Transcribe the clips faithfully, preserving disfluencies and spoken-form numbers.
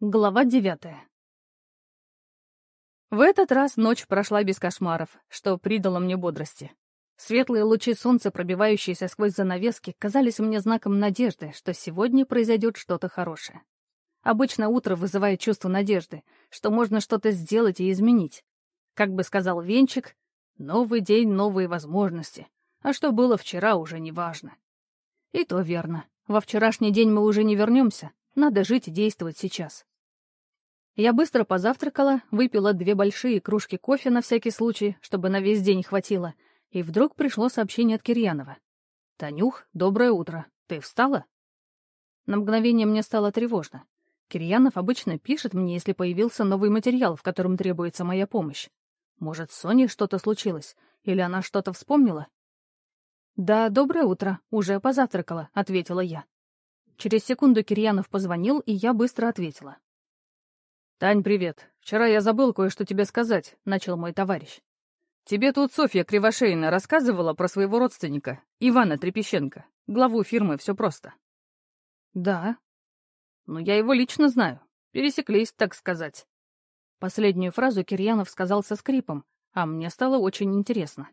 Глава девятая. В этот раз ночь прошла без кошмаров, что придало мне бодрости. Светлые лучи солнца, пробивающиеся сквозь занавески, казались мне знаком надежды, что сегодня произойдет что-то хорошее. Обычно утро вызывает чувство надежды, что можно что-то сделать и изменить. Как бы сказал Венчик, новый день, новые возможности, а что было вчера, уже не важно. И то верно. Во вчерашний день мы уже не вернемся, надо жить и действовать сейчас. Я быстро позавтракала, выпила две большие кружки кофе на всякий случай, чтобы на весь день хватило, и вдруг пришло сообщение от Кирьянова. «Танюх, доброе утро. Ты встала?» На мгновение мне стало тревожно. Кирьянов обычно пишет мне, если появился новый материал, в котором требуется моя помощь. Может, с Соней что-то случилось? Или она что-то вспомнила? «Да, доброе утро. Уже позавтракала», — ответила я. Через секунду Кирьянов позвонил, и я быстро ответила. «Тань, привет. Вчера я забыл кое-что тебе сказать», — начал мой товарищ. «Тебе тут Софья Кривошеина рассказывала про своего родственника, Ивана Трепещенко, главу фирмы «Все просто». «Да». «Ну, я его лично знаю. Пересеклись, так сказать». Последнюю фразу Кирьянов сказал со скрипом, а мне стало очень интересно.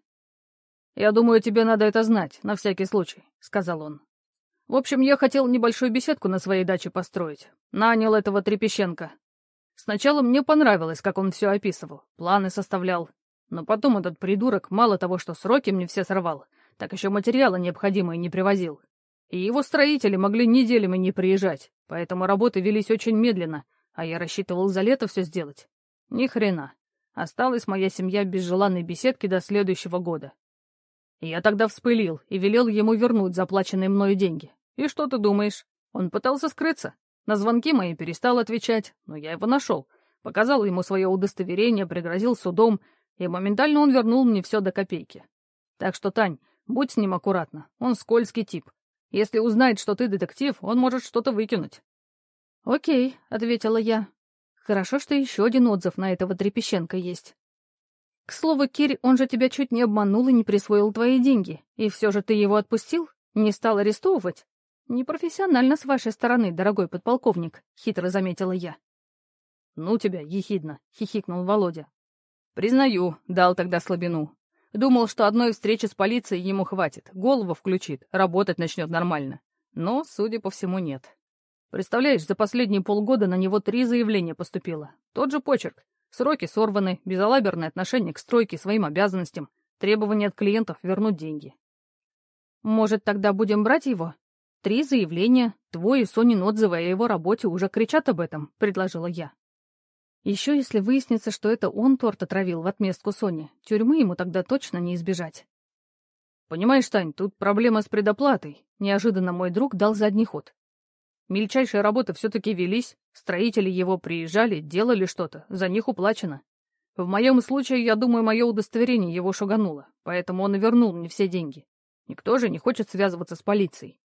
«Я думаю, тебе надо это знать, на всякий случай», — сказал он. «В общем, я хотел небольшую беседку на своей даче построить. Нанял этого Трепещенко. Сначала мне понравилось, как он все описывал, планы составлял. Но потом этот придурок мало того, что сроки мне все сорвал, так еще материалы необходимые не привозил. И его строители могли неделями не приезжать, поэтому работы велись очень медленно, а я рассчитывал за лето все сделать. Ни хрена. Осталась моя семья без желанной беседки до следующего года. И я тогда вспылил и велел ему вернуть заплаченные мною деньги. И что ты думаешь? Он пытался скрыться. На звонки мои перестал отвечать, но я его нашел. Показал ему свое удостоверение, пригрозил судом, и моментально он вернул мне все до копейки. Так что, Тань, будь с ним аккуратна, он скользкий тип. Если узнает, что ты детектив, он может что-то выкинуть. «Окей», — ответила я. «Хорошо, что еще один отзыв на этого Трепещенко есть. К слову, Кирь, он же тебя чуть не обманул и не присвоил твои деньги. И все же ты его отпустил? Не стал арестовывать?» «Непрофессионально с вашей стороны, дорогой подполковник», — хитро заметила я. «Ну тебя, ехидно», — хихикнул Володя. «Признаю, дал тогда слабину. Думал, что одной встречи с полицией ему хватит, голову включит, работать начнет нормально. Но, судя по всему, нет. Представляешь, за последние полгода на него три заявления поступило. Тот же почерк. Сроки сорваны, безалаберное отношение к стройке, своим обязанностям, требования от клиентов вернуть деньги». «Может, тогда будем брать его? Три заявления, твой и Сонин отзывы о его работе уже кричат об этом», — предложила я. Еще если выяснится, что это он торт отравил в отместку Соне, тюрьмы ему тогда точно не избежать. «Понимаешь, Тань, тут проблема с предоплатой», — неожиданно мой друг дал задний ход. «Мельчайшие работы все-таки велись, строители его приезжали, делали что-то, за них уплачено. В моем случае, я думаю, мое удостоверение его шугануло, поэтому он и вернул мне все деньги. Никто же не хочет связываться с полицией».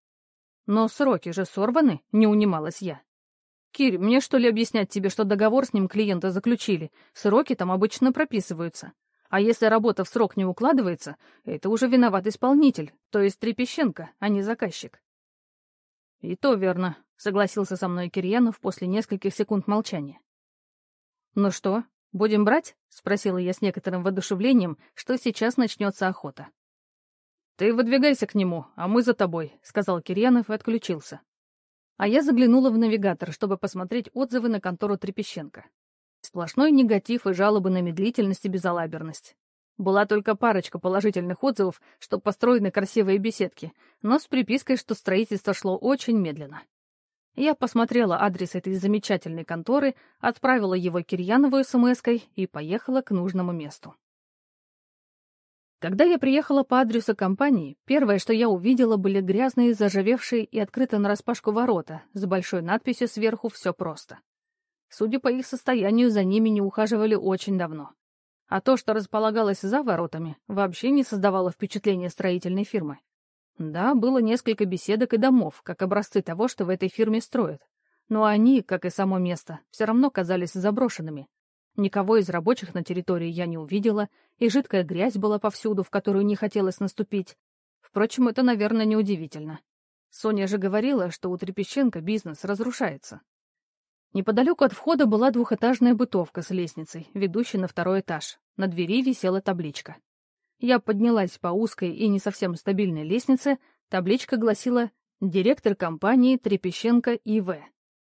«Но сроки же сорваны», — не унималась я. «Кирь, мне что ли объяснять тебе, что договор с ним клиента заключили? Сроки там обычно прописываются. А если работа в срок не укладывается, это уже виноват исполнитель, то есть Трепещенко, а не заказчик». «И то верно», — согласился со мной Кирьянов после нескольких секунд молчания. «Ну что, будем брать?» — спросила я с некоторым воодушевлением, что сейчас начнется охота. «Ты выдвигайся к нему, а мы за тобой», — сказал Кирьянов и отключился. А я заглянула в навигатор, чтобы посмотреть отзывы на контору Трепещенко. Сплошной негатив и жалобы на медлительность и безалаберность. Была только парочка положительных отзывов, что построены красивые беседки, но с припиской, что строительство шло очень медленно. Я посмотрела адрес этой замечательной конторы, отправила его Кирьянову смс-кой и поехала к нужному месту. Когда я приехала по адресу компании, первое, что я увидела, были грязные, заржавевшие и открыто нараспашку ворота с большой надписью сверху «Все просто». Судя по их состоянию, за ними не ухаживали очень давно. А то, что располагалось за воротами, вообще не создавало впечатления строительной фирмы. Да, было несколько беседок и домов, как образцы того, что в этой фирме строят. Но они, как и само место, все равно казались заброшенными. Никого из рабочих на территории я не увидела, и жидкая грязь была повсюду, в которую не хотелось наступить. Впрочем, это, наверное, неудивительно. Соня же говорила, что у Трепещенко бизнес разрушается. Неподалеку от входа была двухэтажная бытовка с лестницей, ведущей на второй этаж. На двери висела табличка. Я поднялась по узкой и не совсем стабильной лестнице. Табличка гласила «Директор компании Трепещенко И В».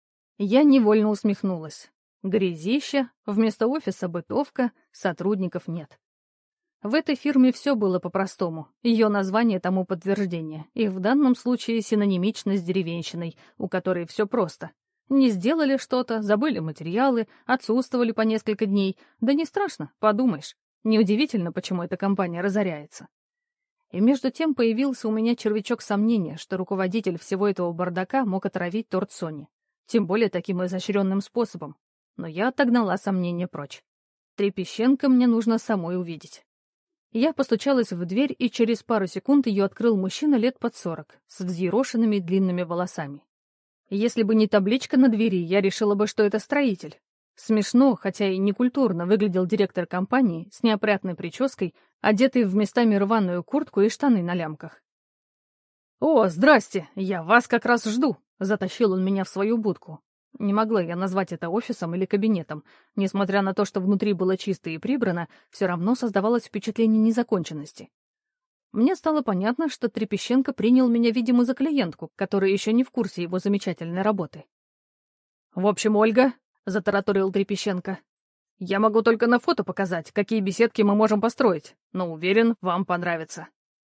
Я невольно усмехнулась. Грязище, вместо офиса бытовка, сотрудников нет. В этой фирме все было по-простому, ее название тому подтверждение, и в данном случае синонимично с деревенщиной, у которой все просто. Не сделали что-то, забыли материалы, отсутствовали по несколько дней. Да не страшно, подумаешь. Неудивительно, почему эта компания разоряется. И между тем появился у меня червячок сомнения, что руководитель всего этого бардака мог отравить торт Сони. Тем более таким изощренным способом. Но я отогнала сомнения прочь. Трепещенко мне нужно самой увидеть. Я постучалась в дверь, и через пару секунд ее открыл мужчина лет под сорок, с взъерошенными длинными волосами. Если бы не табличка на двери, я решила бы, что это строитель. Смешно, хотя и некультурно, выглядел директор компании с неопрятной прической, одетый в местами рваную куртку и штаны на лямках. «О, здрасте! Я вас как раз жду!» — затащил он меня в свою будку. Не могла я назвать это офисом или кабинетом. Несмотря на то, что внутри было чисто и прибрано, все равно создавалось впечатление незаконченности. Мне стало понятно, что Трепещенко принял меня, видимо, за клиентку, которая еще не в курсе его замечательной работы. «В общем, Ольга», — затараторил Трепещенко, — «я могу только на фото показать, какие беседки мы можем построить, но уверен, вам понравится».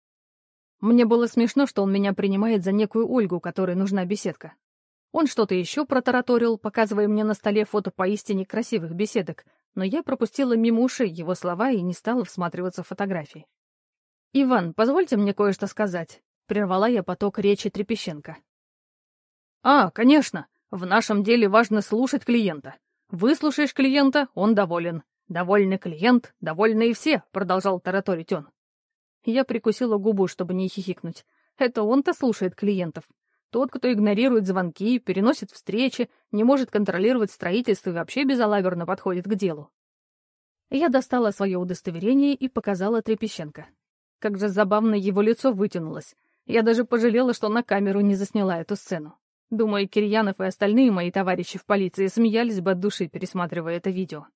Мне было смешно, что он меня принимает за некую Ольгу, которой нужна беседка. Он что-то еще протараторил, показывая мне на столе фото поистине красивых беседок, но я пропустила мимо ушей его слова и не стала всматриваться в фотографии. «Иван, позвольте мне кое-что сказать», — прервала я поток речи Трепещенко. «А, конечно, в нашем деле важно слушать клиента. Выслушаешь клиента, он доволен. Довольный клиент, довольны и все», — продолжал тараторить он. Я прикусила губу, чтобы не хихикнуть. Это он-то слушает клиентов. Тот, кто игнорирует звонки, переносит встречи, не может контролировать строительство и вообще безалаберно подходит к делу. Я достала свое удостоверение и показала Трепещенко. Как же забавно его лицо вытянулось. Я даже пожалела, что на камеру не засняла эту сцену. Думаю, Кирьянов и остальные мои товарищи в полиции смеялись бы от души, пересматривая это видео.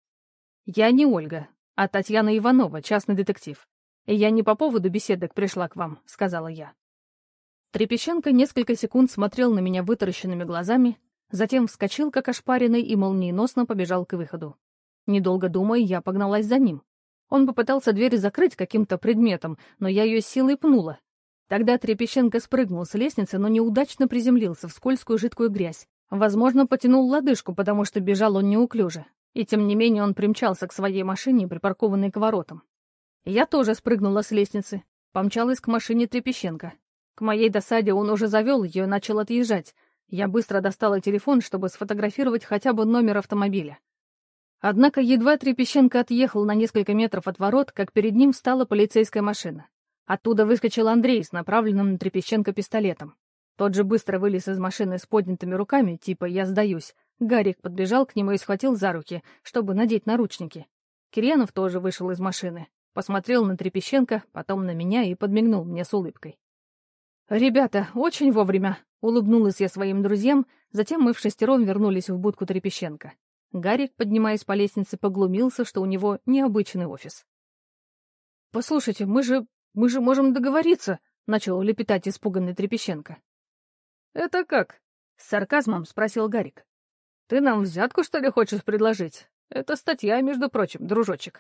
Я не Ольга, а Татьяна Иванова, частный детектив. И я не по поводу беседок пришла к вам, сказала я. Трепещенко несколько секунд смотрел на меня вытаращенными глазами, затем вскочил, как ошпаренный, и молниеносно побежал к выходу. Недолго думая, я погналась за ним. Он попытался дверь закрыть каким-то предметом, но я ее силой пнула. Тогда Трепещенко спрыгнул с лестницы, но неудачно приземлился в скользкую жидкую грязь. Возможно, потянул лодыжку, потому что бежал он неуклюже. И тем не менее он примчался к своей машине, припаркованной к воротам. Я тоже спрыгнула с лестницы, помчалась к машине Трепещенко. К моей досаде он уже завел ее и начал отъезжать. Я быстро достала телефон, чтобы сфотографировать хотя бы номер автомобиля. Однако едва Трепещенко отъехал на несколько метров от ворот, как перед ним встала полицейская машина. Оттуда выскочил Андрей с направленным на Трепещенко пистолетом. Тот же быстро вылез из машины с поднятыми руками, типа «я сдаюсь». Гарик подбежал к нему и схватил за руки, чтобы надеть наручники. Кирьянов тоже вышел из машины, посмотрел на Трепещенко, потом на меня и подмигнул мне с улыбкой. «Ребята, очень вовремя!» — улыбнулась я своим друзьям, затем мы вшестером вернулись в будку Трепещенко. Гарик, поднимаясь по лестнице, поглумился, что у него необычный офис. «Послушайте, мы же... мы же можем договориться!» — начал лепетать испуганный Трепещенко. «Это как?» — с сарказмом спросил Гарик. «Ты нам взятку, что ли, хочешь предложить? Это статья, между прочим, дружочек».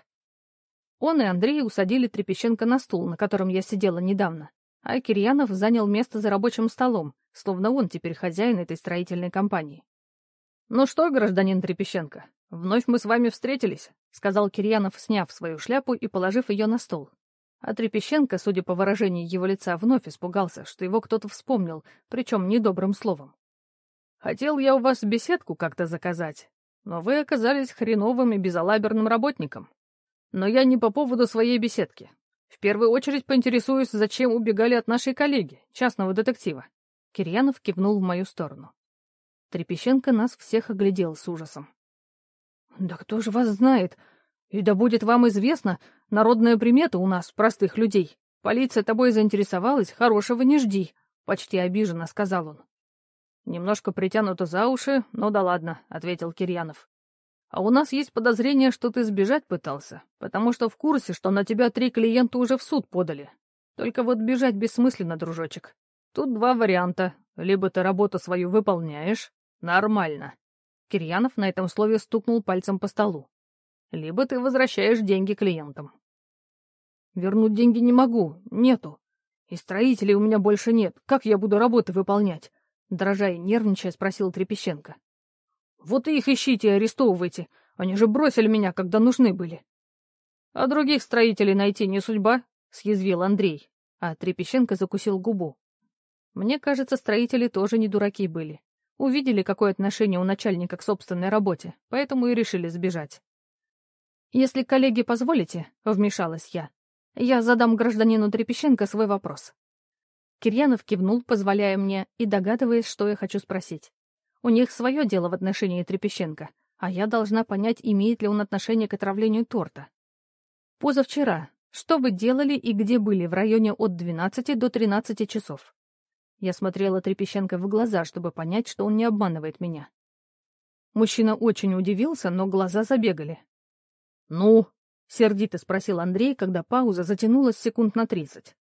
Он и Андрей усадили Трепещенко на стул, на котором я сидела недавно, а Кирьянов занял место за рабочим столом, словно он теперь хозяин этой строительной компании. «Ну что, гражданин Трепещенко, вновь мы с вами встретились», — сказал Кирьянов, сняв свою шляпу и положив ее на стол. А Трепещенко, судя по выражению его лица, вновь испугался, что его кто-то вспомнил, причем недобрым словом. «Хотел я у вас беседку как-то заказать, но вы оказались хреновым и безалаберным работником. Но я не по поводу своей беседки. В первую очередь поинтересуюсь, зачем убегали от нашей коллеги, частного детектива». Кирьянов кивнул в мою сторону. Трепещенко нас всех оглядел с ужасом. «Да кто же вас знает? И да будет вам известно, народная примета у нас, простых людей. Полиция тобой заинтересовалась, хорошего не жди», — почти обиженно сказал он. «Немножко притянуто за уши, но да ладно», — ответил Кирьянов. «А у нас есть подозрение, что ты сбежать пытался, потому что в курсе, что на тебя три клиента уже в суд подали. Только вот бежать бессмысленно, дружочек. Тут два варианта. Либо ты работу свою выполняешь. Нормально». Кирьянов на этом слове стукнул пальцем по столу. «Либо ты возвращаешь деньги клиентам». «Вернуть деньги не могу, нету. И строителей у меня больше нет. Как я буду работы выполнять?» Дрожа и нервничая, спросил Трепещенко. «Вот и их ищите и арестовывайте. Они же бросили меня, когда нужны были». «А других строителей найти не судьба?» — съязвил Андрей, а Трепещенко закусил губу. Мне кажется, строители тоже не дураки были. Увидели, какое отношение у начальника к собственной работе, поэтому и решили сбежать. «Если, коллеги, позволите», — вмешалась я, — «я задам гражданину Трепещенко свой вопрос». Кирьянов кивнул, позволяя мне, и догадываясь, что я хочу спросить. У них свое дело в отношении Трепещенко, а я должна понять, имеет ли он отношение к отравлению торта. «Позавчера. Что вы делали и где были в районе от двенадцати до тринадцати часов?» Я смотрела Трепещенко в глаза, чтобы понять, что он не обманывает меня. Мужчина очень удивился, но глаза забегали. «Ну?» — сердито спросил Андрей, когда пауза затянулась секунд на тридцать.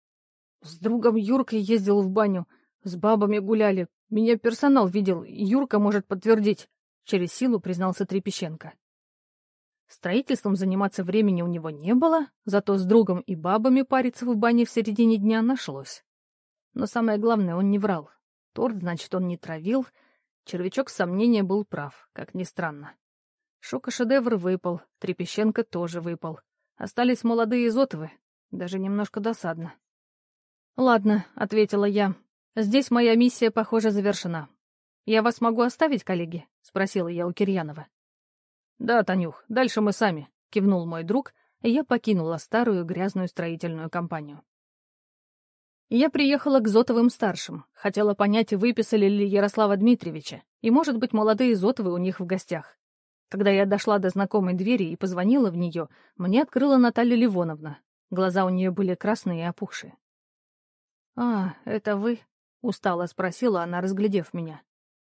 «С другом Юркой ездил в баню, с бабами гуляли. Меня персонал видел, Юрка может подтвердить», — через силу признался Трепещенко. Строительством заниматься времени у него не было, зато с другом и бабами париться в бане в середине дня нашлось. Но самое главное, он не врал. Торт, значит, он не травил. Червячок сомнения был прав, как ни странно. Шока-шедевр выпал, Трепещенко тоже выпал. Остались молодые Изотовы, даже немножко досадно. «Ладно», — ответила я, — «здесь моя миссия, похоже, завершена. Я вас могу оставить, коллеги?» — спросила я у Кирьянова. «Да, Танюх, дальше мы сами», — кивнул мой друг, и я покинула старую грязную строительную компанию. Я приехала к Зотовым-старшим, хотела понять, выписали ли Ярослава Дмитриевича, и, может быть, молодые Зотовы у них в гостях. Когда я дошла до знакомой двери и позвонила в нее, мне открыла Наталья Ливоновна. Глаза у нее были красные и опухшие. «А, это вы?» — устало спросила она, разглядев меня.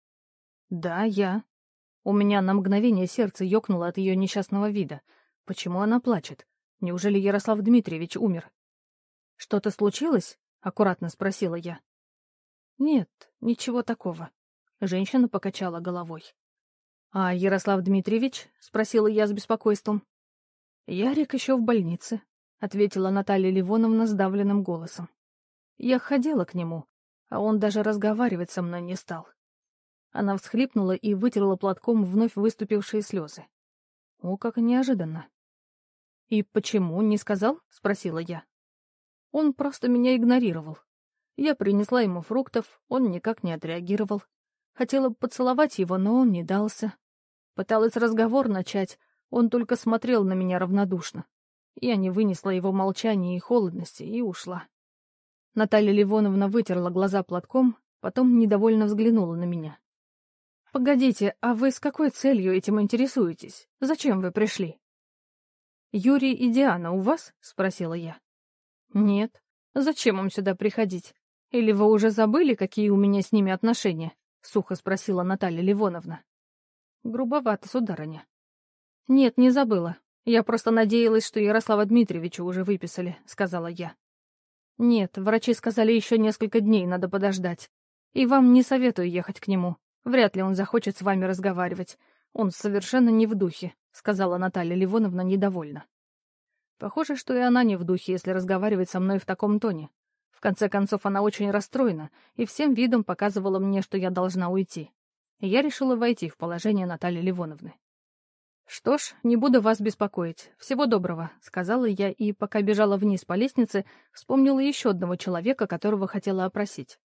«Да, я». У меня на мгновение сердце ёкнуло от ее несчастного вида. Почему она плачет? Неужели Ярослав Дмитриевич умер? «Что-то случилось?» — аккуратно спросила я. «Нет, ничего такого». Женщина покачала головой. «А Ярослав Дмитриевич?» — спросила я с беспокойством. «Ярик еще в больнице», — ответила Наталья Ливоновна сдавленным голосом. «Я ходила к нему, а он даже разговаривать со мной не стал». Она всхлипнула и вытерла платком вновь выступившие слезы. О, как неожиданно. «И почему не сказал?» — спросила я. «Он просто меня игнорировал. Я принесла ему фруктов, он никак не отреагировал. Хотела поцеловать его, но он не дался. Пыталась разговор начать, он только смотрел на меня равнодушно. Я не вынесла его молчания и холодности и ушла». Наталья Ливоновна вытерла глаза платком, потом недовольно взглянула на меня. «Погодите, а вы с какой целью этим интересуетесь? Зачем вы пришли?» «Юрий и Диана у вас?» — спросила я. «Нет. Зачем им сюда приходить? Или вы уже забыли, какие у меня с ними отношения?» — сухо спросила Наталья Ливоновна. «Грубовато, сударыня». «Нет, не забыла. Я просто надеялась, что Ярослава Дмитриевича уже выписали», — сказала я. «Нет, врачи сказали, еще несколько дней надо подождать. И вам не советую ехать к нему. Вряд ли он захочет с вами разговаривать. Он совершенно не в духе», — сказала Наталья Ливоновна недовольно. Похоже, что и она не в духе, если разговаривать со мной в таком тоне. В конце концов, она очень расстроена и всем видом показывала мне, что я должна уйти. И я решила войти в положение Натальи Ливоновны. «Что ж, не буду вас беспокоить. Всего доброго», — сказала я, и, пока бежала вниз по лестнице, вспомнила еще одного человека, которого хотела опросить.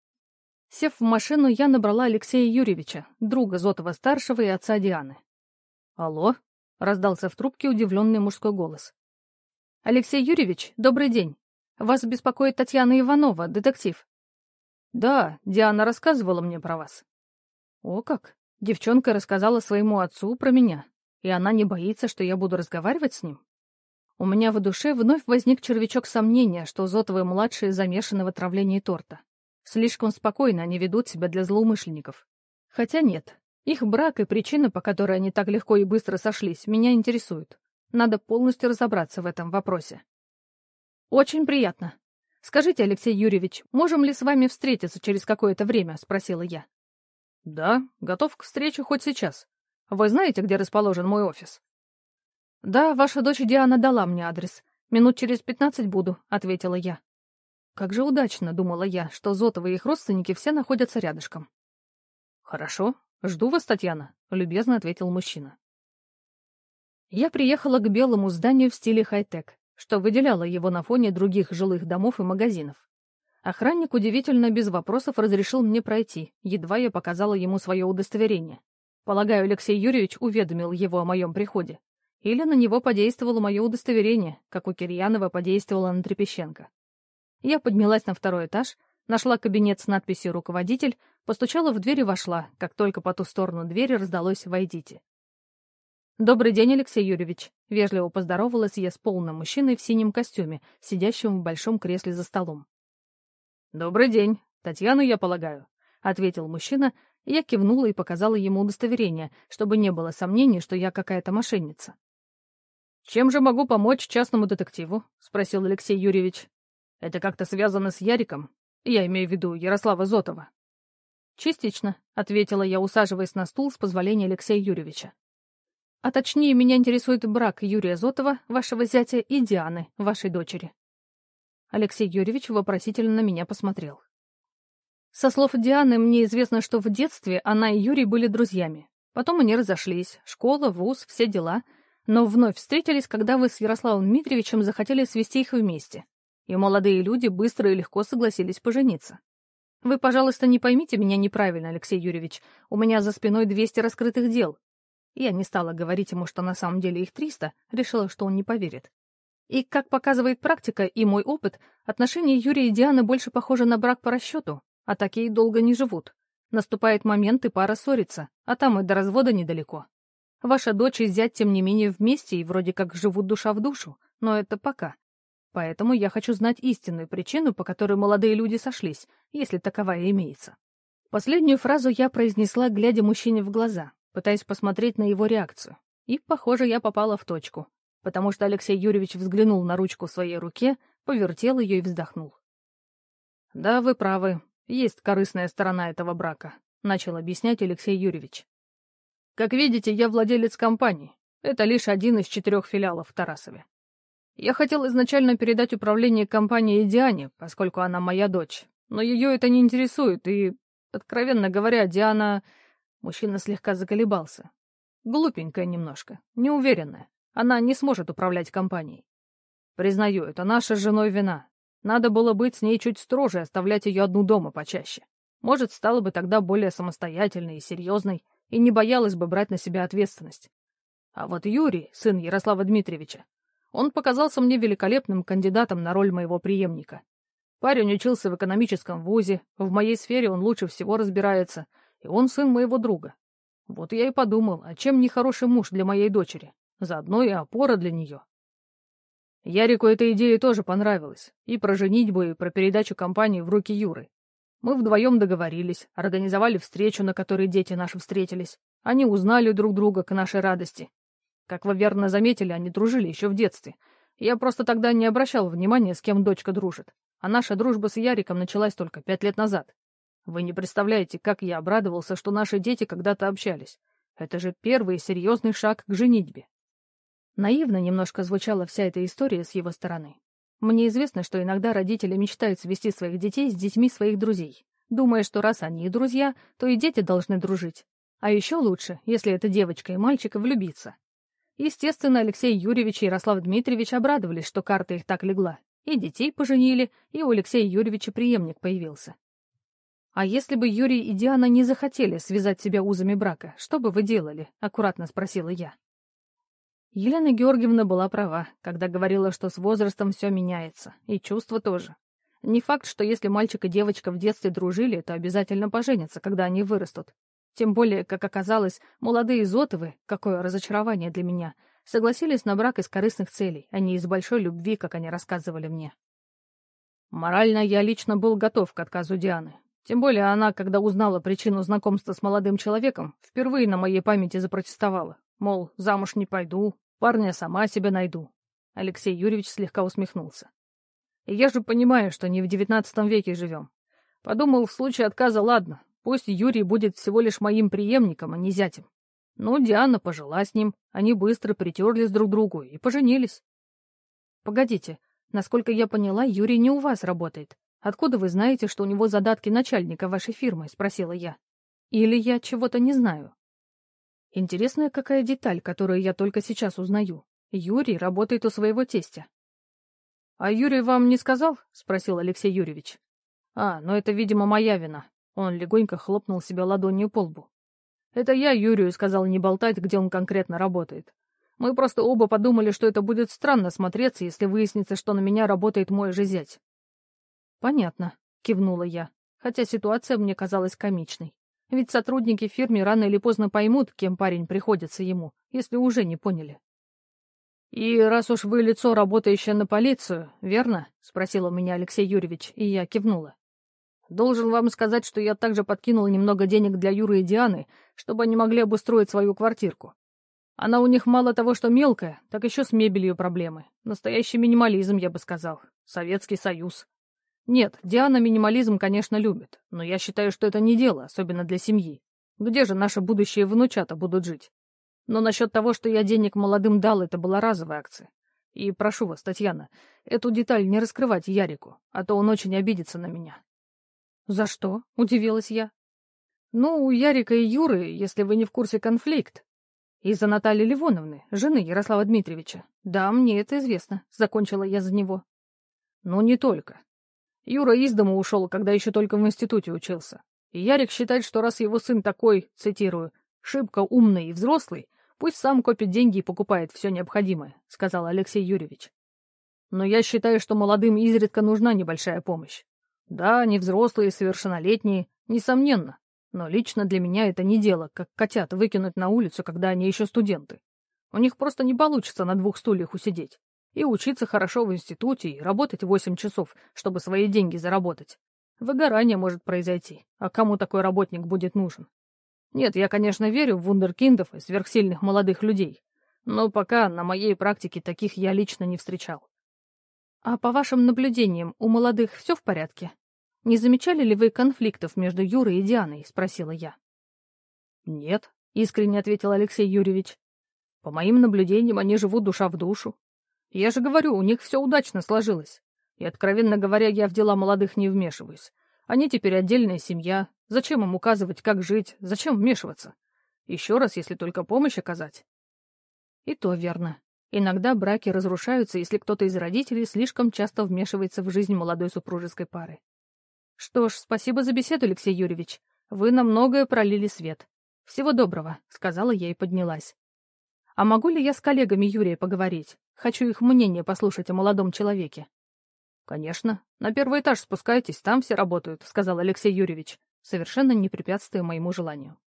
Сев в машину, я набрала Алексея Юрьевича, друга Зотова-старшего и отца Дианы. «Алло?» — раздался в трубке удивленный мужской голос. «Алексей Юрьевич, добрый день. Вас беспокоит Татьяна Иванова, детектив». «Да, Диана рассказывала мне про вас». «О как! Девчонка рассказала своему отцу про меня, и она не боится, что я буду разговаривать с ним?» У меня в душе вновь возник червячок сомнения, что Зотовы-младшие замешаны в отравлении торта. Слишком спокойно они ведут себя для злоумышленников. Хотя нет, их брак и причина, по которой они так легко и быстро сошлись, меня интересуют. Надо полностью разобраться в этом вопросе. «Очень приятно. Скажите, Алексей Юрьевич, можем ли с вами встретиться через какое-то время?» — спросила я. «Да, готов к встрече хоть сейчас. Вы знаете, где расположен мой офис?» «Да, ваша дочь Диана дала мне адрес. Минут через пятнадцать буду», — ответила я. Как же удачно, думала я, что Зотовы и их родственники все находятся рядышком. «Хорошо, жду вас, Татьяна», — любезно ответил мужчина. Я приехала к белому зданию в стиле хай-тек, что выделяло его на фоне других жилых домов и магазинов. Охранник удивительно без вопросов разрешил мне пройти, едва я показала ему свое удостоверение. Полагаю, Алексей Юрьевич уведомил его о моем приходе. Или на него подействовало мое удостоверение, как у Кирьянова подействовало на Трепещенко. Я поднялась на второй этаж, нашла кабинет с надписью «Руководитель», постучала в дверь и вошла, как только по ту сторону двери раздалось «Войдите». «Добрый день, Алексей Юрьевич», — вежливо поздоровалась я с полным мужчиной в синем костюме, сидящим в большом кресле за столом. «Добрый день. Татьяна, я полагаю», — ответил мужчина, и я кивнула и показала ему удостоверение, чтобы не было сомнений, что я какая-то мошенница. «Чем же могу помочь частному детективу?» — спросил Алексей Юрьевич. «Это как-то связано с Яриком? Я имею в виду Ярослава Зотова». «Частично», — ответила я, усаживаясь на стул с позволения Алексея Юрьевича. «А точнее, меня интересует брак Юрия Зотова, вашего зятя, и Дианы, вашей дочери». Алексей Юрьевич вопросительно на меня посмотрел. Со слов Дианы, мне известно, что в детстве она и Юрий были друзьями. Потом они разошлись, школа, вуз, все дела, но вновь встретились, когда вы с Ярославом Дмитриевичем захотели свести их вместе. И молодые люди быстро и легко согласились пожениться. Вы, пожалуйста, не поймите меня неправильно, Алексей Юрьевич, у меня за спиной двести раскрытых дел. Я не стала говорить ему, что на самом деле их триста, решила, что он не поверит. И, как показывает практика и мой опыт, отношения Юрия и Дианы больше похожи на брак по расчету, а такие долго не живут. Наступает момент, и пара ссорится, а там и до развода недалеко. Ваша дочь и зять, тем не менее, вместе и вроде как живут душа в душу, но это пока. Поэтому я хочу знать истинную причину, по которой молодые люди сошлись, если таковая имеется. Последнюю фразу я произнесла, глядя мужчине в глаза, пытаясь посмотреть на его реакцию. И, похоже, я попала в точку, потому что Алексей Юрьевич взглянул на ручку в своей руке, повертел ее и вздохнул. «Да, вы правы, есть корыстная сторона этого брака», — начал объяснять Алексей Юрьевич. «Как видите, я владелец компании. Это лишь один из четырех филиалов в Тарасове. Я хотел изначально передать управление компанией Диане, поскольку она моя дочь, но ее это не интересует, и, откровенно говоря, Диана...» Мужчина слегка заколебался. «Глупенькая немножко, неуверенная. Она не сможет управлять компанией. Признаю, это наша с женой вина. Надо было быть с ней чуть строже, оставлять ее одну дома почаще. Может, стала бы тогда более самостоятельной и серьезной, и не боялась бы брать на себя ответственность. А вот Юрий, сын Ярослава Дмитриевича, он показался мне великолепным кандидатом на роль моего преемника. Парень учился в экономическом вузе, в моей сфере он лучше всего разбирается, и он сын моего друга. Вот я и подумал, а чем не хороший муж для моей дочери? Заодно и опора для нее. Ярику эта идея тоже понравилась, и про женитьбу, и про передачу компании в руки Юры. Мы вдвоем договорились, организовали встречу, на которой дети наши встретились. Они узнали друг друга к нашей радости. Как вы верно заметили, они дружили еще в детстве. Я просто тогда не обращал внимания, с кем дочка дружит. А наша дружба с Яриком началась только пять лет назад. Вы не представляете, как я обрадовался, что наши дети когда-то общались. Это же первый серьезный шаг к женитьбе. Наивно немножко звучала вся эта история с его стороны. Мне известно, что иногда родители мечтают свести своих детей с детьми своих друзей, думая, что раз они и друзья, то и дети должны дружить. А еще лучше, если это девочка и мальчик, влюбиться. Естественно, Алексей Юрьевич и Ярослав Дмитриевич обрадовались, что карта их так легла. И детей поженили, и у Алексея Юрьевича преемник появился. «А если бы Юрий и Диана не захотели связать себя узами брака, что бы вы делали?» — аккуратно спросила я. Елена Георгиевна была права, когда говорила, что с возрастом все меняется, и чувства тоже. Не факт, что если мальчик и девочка в детстве дружили, то обязательно поженятся, когда они вырастут. Тем более, как оказалось, молодые Зотовы, какое разочарование для меня, согласились на брак из корыстных целей, а не из большой любви, как они рассказывали мне. Морально я лично был готов к отказу Дианы. Тем более она, когда узнала причину знакомства с молодым человеком, впервые на моей памяти запротестовала. Мол, замуж не пойду, парня сама себе найду. Алексей Юрьевич слегка усмехнулся. И я же понимаю, что не в девятнадцатом веке живем. Подумал, в случае отказа ладно, пусть Юрий будет всего лишь моим преемником, а не зятем. Ну, Диана пожила с ним, они быстро притерлись друг к другу и поженились. Погодите, насколько я поняла, Юрий не у вас работает. Откуда вы знаете, что у него задатки начальника вашей фирмы? Спросила я. Или я чего-то не знаю? Интересная какая деталь, которую я только сейчас узнаю. Юрий работает у своего тестя. «А Юрий вам не сказал?» — спросил Алексей Юрьевич. «А, ну это, видимо, моя вина». Он легонько хлопнул себя ладонью по лбу. «Это я Юрию сказал не болтать, где он конкретно работает. Мы просто оба подумали, что это будет странно смотреться, если выяснится, что на меня работает мой же зять». «Понятно», — кивнула я, хотя ситуация мне казалась комичной. Ведь сотрудники фирмы рано или поздно поймут, кем парень приходится ему, если уже не поняли. «И раз уж вы лицо, работающее на полицию, верно?» — спросил у меня Алексей Юрьевич, и я кивнула. «Должен вам сказать, что я также подкинул немного денег для Юры и Дианы, чтобы они могли обустроить свою квартирку. Она у них мало того, что мелкая, так еще с мебелью проблемы. Настоящий минимализм, я бы сказал. Советский Союз. Нет, Диана минимализм, конечно, любит, но я считаю, что это не дело, особенно для семьи. Где же наши будущие внучата будут жить? Но насчет того, что я денег молодым дал, это была разовая акция. И прошу вас, Татьяна, эту деталь не раскрывать Ярику, а то он очень обидится на меня». «За что?» — удивилась я. «Ну, у Ярика и Юры, если вы не в курсе, конфликт. Из-за Натальи Ливоновны, жены Ярослава Дмитриевича. Да, мне это известно», — закончила я за него. «Ну, не только. Юра из дома ушел, когда еще только в институте учился. И Ярик считает, что раз его сын такой, цитирую, шибко умный и взрослый, пусть сам копит деньги и покупает все необходимое», — сказал Алексей Юрьевич. «Но я считаю, что молодым изредка нужна небольшая помощь. Да, они взрослые, совершеннолетние, несомненно, но лично для меня это не дело, как котят выкинуть на улицу, когда они еще студенты. У них просто не получится на двух стульях усидеть. И учиться хорошо в институте, и работать восемь часов, чтобы свои деньги заработать. Выгорание может произойти, а кому такой работник будет нужен? Нет, я, конечно, верю в вундеркиндов и сверхсильных молодых людей, но пока на моей практике таких я лично не встречал». «А по вашим наблюдениям, у молодых все в порядке? Не замечали ли вы конфликтов между Юрой и Дианой?» — спросила я. «Нет», — искренне ответил Алексей Юрьевич. «По моим наблюдениям, они живут душа в душу. Я же говорю, у них все удачно сложилось. И, откровенно говоря, я в дела молодых не вмешиваюсь. Они теперь отдельная семья. Зачем им указывать, как жить? Зачем вмешиваться? Еще раз, если только помощь оказать». И то верно. Иногда браки разрушаются, если кто-то из родителей слишком часто вмешивается в жизнь молодой супружеской пары. «Что ж, спасибо за беседу, Алексей Юрьевич. Вы на многое пролили свет. Всего доброго», — сказала я и поднялась. «А могу ли я с коллегами Юрия поговорить? Хочу их мнение послушать о молодом человеке». «Конечно. На первый этаж спускайтесь, там все работают», — сказал Алексей Юрьевич, совершенно не препятствуя моему желанию.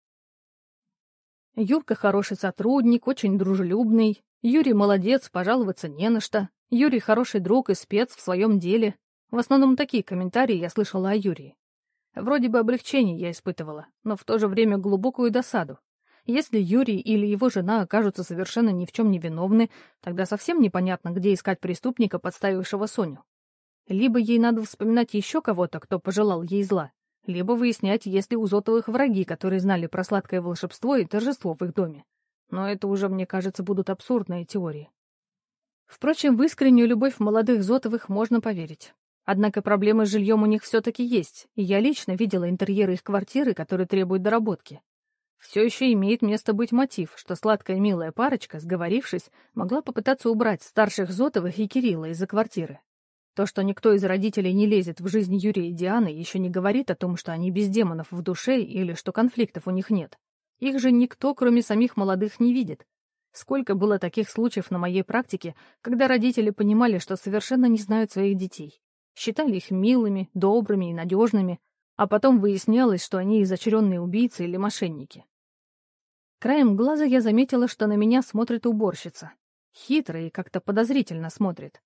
Юрка хороший сотрудник, очень дружелюбный. Юрий молодец, пожаловаться не на что. Юрий хороший друг и спец в своем деле. В основном такие комментарии я слышала о Юрии. Вроде бы облегчение я испытывала, но в то же время глубокую досаду. Если Юрий или его жена окажутся совершенно ни в чем не виновны, тогда совсем непонятно, где искать преступника, подставившего Соню. Либо ей надо вспоминать еще кого-то, кто пожелал ей зла, либо выяснять, есть ли у Зотовых враги, которые знали про сладкое волшебство и торжество в их доме. Но это уже, мне кажется, будут абсурдные теории. Впрочем, в искреннюю любовь молодых Зотовых можно поверить. Однако проблемы с жильем у них все-таки есть, и я лично видела интерьеры их квартиры, которые требуют доработки. Все еще имеет место быть мотив, что сладкая милая парочка, сговорившись, могла попытаться убрать старших Зотовых и Кирилла из-за квартиры. То, что никто из родителей не лезет в жизнь Юрия и Дианы, еще не говорит о том, что они без демонов в душе или что конфликтов у них нет. Их же никто, кроме самих молодых, не видит. Сколько было таких случаев на моей практике, когда родители понимали, что совершенно не знают своих детей. Считали их милыми, добрыми и надежными, а потом выяснялось, что они изощренные убийцы или мошенники. Краем глаза я заметила, что на меня смотрит уборщица. Хитро и как-то подозрительно смотрит.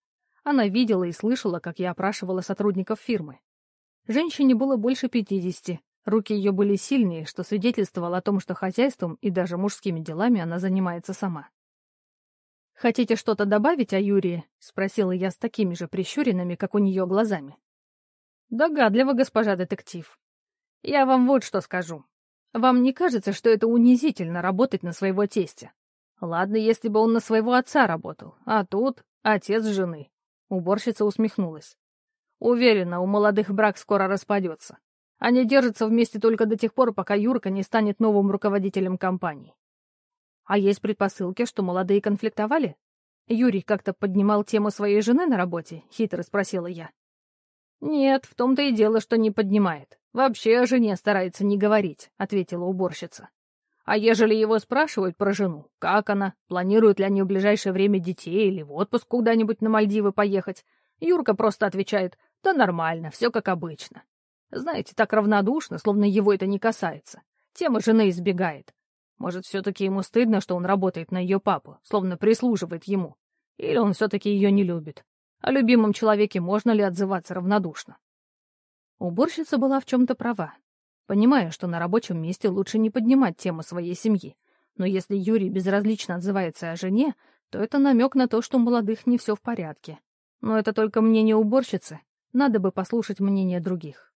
Она видела и слышала, как я опрашивала сотрудников фирмы. Женщине было больше пятидесяти, руки ее были сильные, что свидетельствовало о том, что хозяйством и даже мужскими делами она занимается сама. «Хотите что-то добавить о Юрии?» — спросила я с такими же прищуренными, как у нее, глазами. «Догадливо, госпожа детектив. Я вам вот что скажу. Вам не кажется, что это унизительно работать на своего тестя? Ладно, если бы он на своего отца работал, а тут отец жены». Уборщица усмехнулась. «Уверена, у молодых брак скоро распадется. Они держатся вместе только до тех пор, пока Юрка не станет новым руководителем компании». «А есть предпосылки, что молодые конфликтовали? Юрий как-то поднимал тему своей жены на работе?» — хитро спросила я. «Нет, в том-то и дело, что не поднимает. Вообще о жене старается не говорить», — ответила уборщица. «А ежели его спрашивают про жену, как она, планируют ли они в ближайшее время детей или в отпуск куда-нибудь на Мальдивы поехать, Юрка просто отвечает: «Да нормально, все как обычно». Знаете, так равнодушно, словно его это не касается. Тема жены избегает. Может, все-таки ему стыдно, что он работает на ее папу, словно прислуживает ему. Или он все-таки ее не любит. О любимом человеке можно ли отзываться равнодушно? Уборщица была в чем-то права. Понимая, что на рабочем месте лучше не поднимать тему своей семьи. Но если Юрий безразлично отзывается о жене, то это намек на то, что у молодых не все в порядке. Но это только мнение уборщицы. Надо бы послушать мнение других.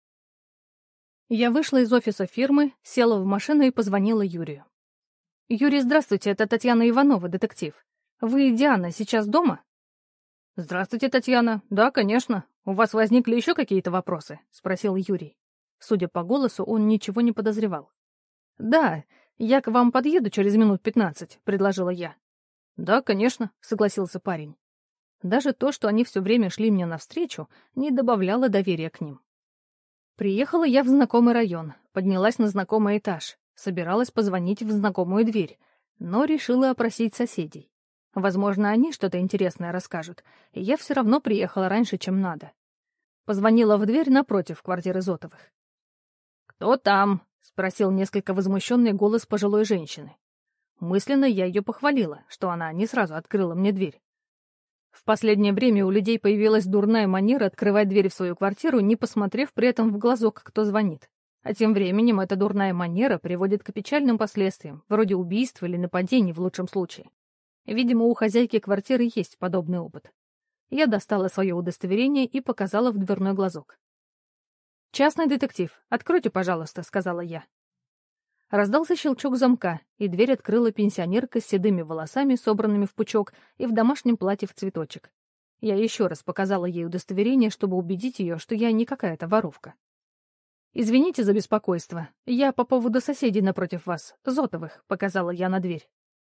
Я вышла из офиса фирмы, села в машину и позвонила Юрию. «Юрий, здравствуйте, это Татьяна Иванова, детектив. Вы, Диана, сейчас дома?» «Здравствуйте, Татьяна. Да, конечно. У вас возникли еще какие-то вопросы?» — спросил Юрий. Судя по голосу, он ничего не подозревал. «Да, я к вам подъеду через минут пятнадцать», — предложила я. «Да, конечно», — согласился парень. Даже то, что они все время шли мне навстречу, не добавляло доверия к ним. Приехала я в знакомый район, поднялась на знакомый этаж, собиралась позвонить в знакомую дверь, но решила опросить соседей. Возможно, они что-то интересное расскажут, и я все равно приехала раньше, чем надо. Позвонила в дверь напротив квартиры Зотовых. «Кто там?» — спросил несколько возмущенный голос пожилой женщины. Мысленно я ее похвалила, что она не сразу открыла мне дверь. В последнее время у людей появилась дурная манера открывать дверь в свою квартиру, не посмотрев при этом в глазок, кто звонит. А тем временем эта дурная манера приводит к печальным последствиям, вроде убийства или нападений в лучшем случае. Видимо, у хозяйки квартиры есть подобный опыт. Я достала свое удостоверение и показала в дверной глазок. «Частный детектив, откройте, пожалуйста», — сказала я. Раздался щелчок замка, и дверь открыла пенсионерка с седыми волосами, собранными в пучок, и в домашнем платье в цветочек. Я еще раз показала ей удостоверение, чтобы убедить ее, что я не какая-то воровка. «Извините за беспокойство. Я по поводу соседей напротив вас, Зотовых», — показала я на дверь.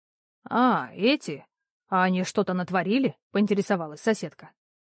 «А, эти? А они что-то натворили?» — поинтересовалась соседка.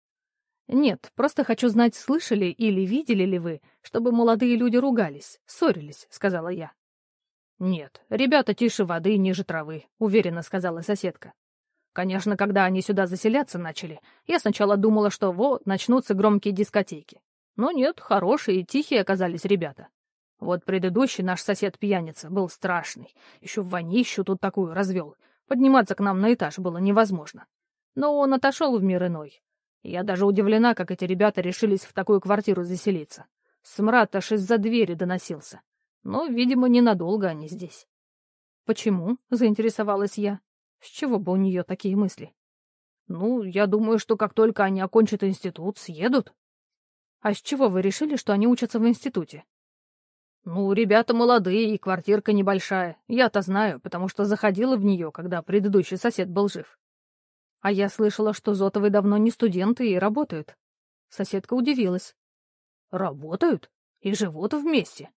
«Нет, просто хочу знать, слышали или видели ли вы, чтобы молодые люди ругались, ссорились», — сказала я. «Нет, ребята тише воды, ниже травы», — уверенно сказала соседка. «Конечно, когда они сюда заселяться начали, я сначала думала, что вот, начнутся громкие дискотеки. Но нет, хорошие и тихие оказались ребята. Вот предыдущий наш сосед-пьяница был страшный, еще вонищу тут такую развел. Подниматься к нам на этаж было невозможно. Но он отошел в мир иной. Я даже удивлена, как эти ребята решились в такую квартиру заселиться. Смрад аж из-за двери доносился. Но, видимо, ненадолго они здесь». «Почему?» — заинтересовалась я. «С чего бы у нее такие мысли?» «Ну, я думаю, что как только они окончат институт, съедут». «А с чего вы решили, что они учатся в институте?» «Ну, ребята молодые, и квартирка небольшая. Я-то знаю, потому что заходила в нее, когда предыдущий сосед был жив». «А я слышала, что Зотовы давно не студенты и работают». Соседка удивилась. «Работают? И живут вместе?»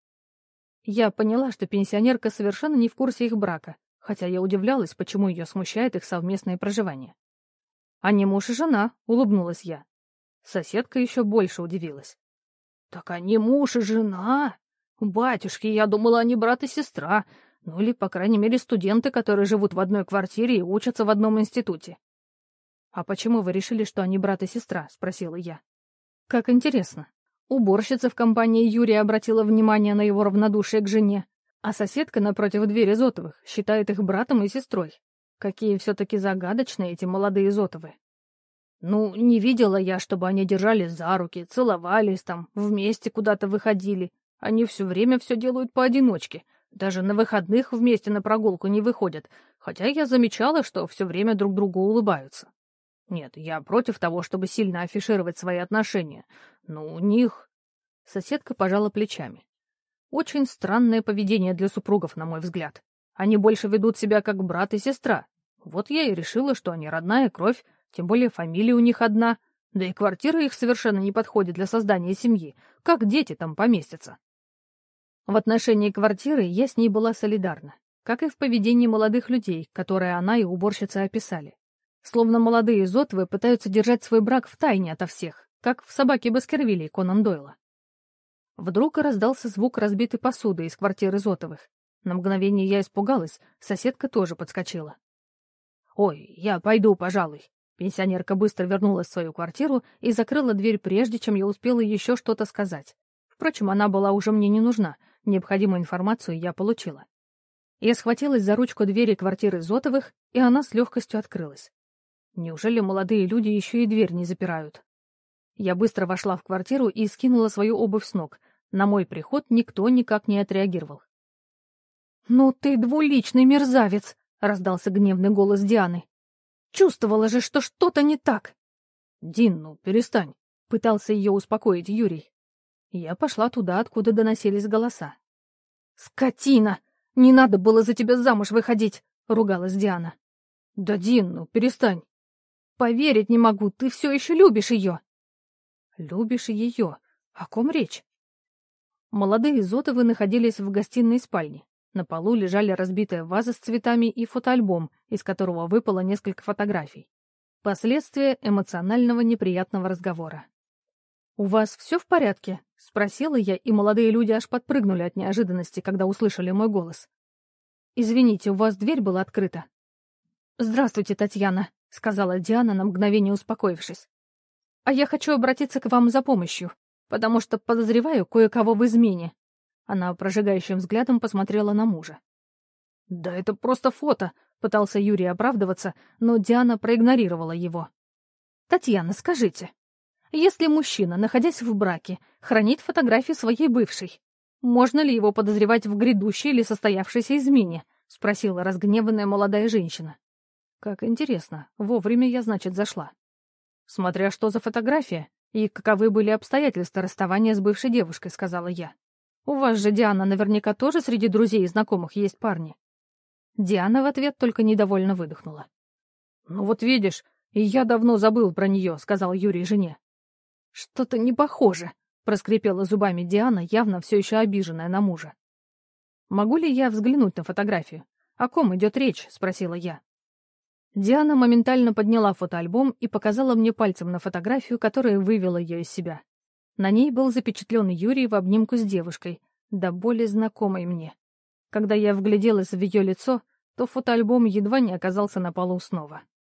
Я поняла, что пенсионерка совершенно не в курсе их брака, хотя я удивлялась, почему ее смущает их совместное проживание. «Они муж и жена», — улыбнулась я. Соседка еще больше удивилась. «Так они муж и жена? Батюшки, я думала, они брат и сестра, ну или, по крайней мере, студенты, которые живут в одной квартире и учатся в одном институте». «А почему вы решили, что они брат и сестра?» — спросила я. «Как интересно. Уборщица в компании Юрия обратила внимание на его равнодушие к жене, а соседка напротив двери Зотовых считает их братом и сестрой. Какие все-таки загадочные эти молодые Зотовы». Ну, не видела я, чтобы они держались за руки, целовались там, вместе куда-то выходили. Они все время все делают поодиночке. Даже на выходных вместе на прогулку не выходят, хотя я замечала, что все время друг другу улыбаются. Нет, я против того, чтобы сильно афишировать свои отношения, но у них... Соседка пожала плечами. Очень странное поведение для супругов, на мой взгляд. Они больше ведут себя как брат и сестра. Вот я и решила, что они родная кровь, тем более фамилия у них одна, да и квартира их совершенно не подходит для создания семьи. Как дети там поместятся? В отношении квартиры я с ней была солидарна, как и в поведении молодых людей, которые она и уборщица описали. Словно молодые Изотовы пытаются держать свой брак в тайне ото всех, как в «Собаке Баскервилей» Конан Дойла. Вдруг раздался звук разбитой посуды из квартиры Изотовых. На мгновение я испугалась, соседка тоже подскочила. «Ой, я пойду, пожалуй». Пенсионерка быстро вернулась в свою квартиру и закрыла дверь, прежде чем я успела еще что-то сказать. Впрочем, она была уже мне не нужна, необходимую информацию я получила. Я схватилась за ручку двери квартиры Изотовых, и она с легкостью открылась. Неужели молодые люди еще и дверь не запирают? Я быстро вошла в квартиру и скинула свою обувь с ног. На мой приход никто никак не отреагировал. «Ну ты двуличный мерзавец!» — раздался гневный голос Дианы. «Чувствовала же, что что-то не так!» «Дин, ну перестань!» — пытался ее успокоить Юрий. Я пошла туда, откуда доносились голоса. «Скотина! Не надо было за тебя замуж выходить!» — ругалась Диана. «Да, Дин, ну перестань!» «Поверить не могу, ты все еще любишь ее!» «Любишь ее? О ком речь?» Молодые Изотовы находились в гостиной спальне. На полу лежали разбитая ваза с цветами и фотоальбом, из которого выпало несколько фотографий. Последствия эмоционального неприятного разговора. «У вас все в порядке?» — спросила я, и молодые люди аж подпрыгнули от неожиданности, когда услышали мой голос. «Извините, у вас дверь была открыта?» «Здравствуйте, Татьяна», — сказала Диана, на мгновение успокоившись. «А я хочу обратиться к вам за помощью, потому что подозреваю кое-кого в измене». Она прожигающим взглядом посмотрела на мужа. «Да это просто фото», — пытался Юрий оправдываться, но Диана проигнорировала его. «Татьяна, скажите, если мужчина, находясь в браке, хранит фотографии своей бывшей, можно ли его подозревать в грядущей или состоявшейся измене?» — спросила разгневанная молодая женщина. «Как интересно, вовремя я, значит, зашла. Смотря что за фотография и каковы были обстоятельства расставания с бывшей девушкой», — сказала я. «У вас же, Диана, наверняка тоже среди друзей и знакомых есть парни». Диана в ответ только недовольно выдохнула. «Ну вот видишь, и я давно забыл про нее», — сказал Юрий жене. «Что-то не похоже», — проскрипела зубами Диана, явно все еще обиженная на мужа. «Могу ли я взглянуть на фотографию? О ком идет речь?» — спросила я. Диана моментально подняла фотоальбом и показала мне пальцем на фотографию, которая вывела ее из себя. На ней был запечатлен Юрий в обнимку с девушкой, да более знакомой мне. Когда я вгляделась в ее лицо, то фотоальбом едва не оказался на полу снова.